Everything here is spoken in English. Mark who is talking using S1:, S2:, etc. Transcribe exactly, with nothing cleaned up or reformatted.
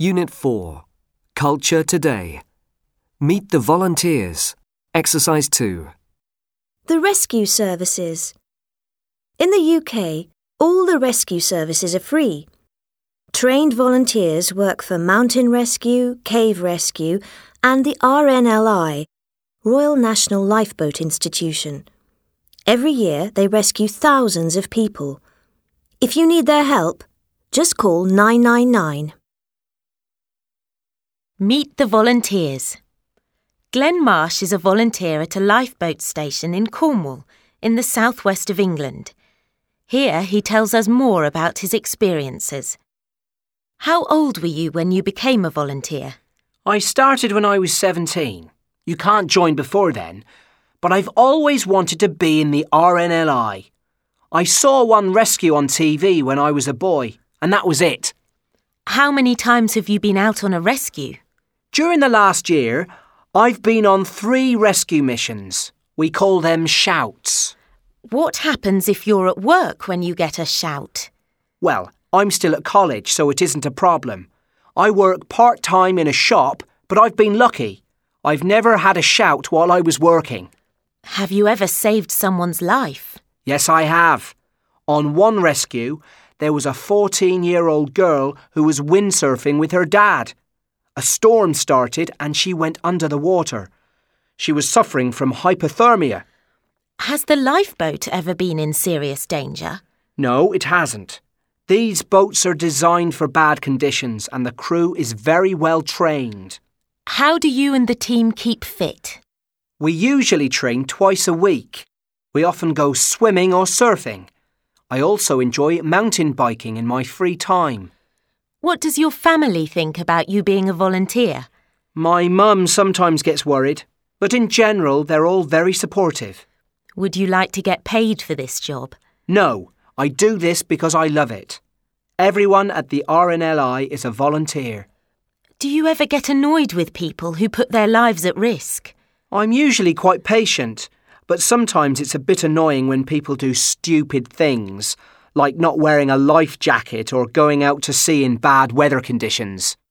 S1: Unit four. Culture Today. Meet the volunteers. Exercise two.
S2: The rescue services. In the U K, all the rescue services are free. Trained volunteers work for Mountain Rescue, Cave Rescue and the R N L I, Royal National Lifeboat Institution. Every year they rescue thousands of people. If you need their help, just call nine nine nine.
S3: Meet the volunteers. Glenn Marsh is a volunteer at a lifeboat station in Cornwall, in the southwest of England. Here he tells us more about his experiences. How old were you when you became a volunteer?
S4: I started when I was seventeen. You can't join before then, but I've always wanted to be in the R N L I. I saw one rescue on T V when I was a boy, and that was it.
S3: How many times have you been out on a rescue?
S4: During the last year, I've been on three rescue missions. We call them shouts.
S3: What happens if you're at work when you get a shout?
S4: Well, I'm still at college, so it isn't a problem. I work part-time in a shop, but I've been lucky. I've never had a shout while I was working.
S3: Have you ever saved someone's life?
S4: Yes, I have. On one rescue, there was a fourteen-year-old girl who was windsurfing with her dad. A storm started and she went under the water. She was suffering from hypothermia.
S3: Has the lifeboat ever been in serious danger?
S4: No, it hasn't. These boats are designed for bad conditions and the crew is very well trained.
S3: How do you and the team keep fit?
S4: We usually train twice a week. We often go swimming or surfing. I also enjoy mountain biking in my free time.
S3: What does your family think about you being a volunteer?
S4: My mum sometimes gets worried, but in general they're all very supportive.
S3: Would you like to get paid for this job?
S4: No, I do this because I love it. Everyone at the R N L I is a volunteer.
S3: Do you ever get annoyed with people who put their lives at risk?
S4: I'm usually quite patient, but sometimes it's a bit annoying when people do stupid things, like not wearing a life jacket or going out to sea in bad weather conditions.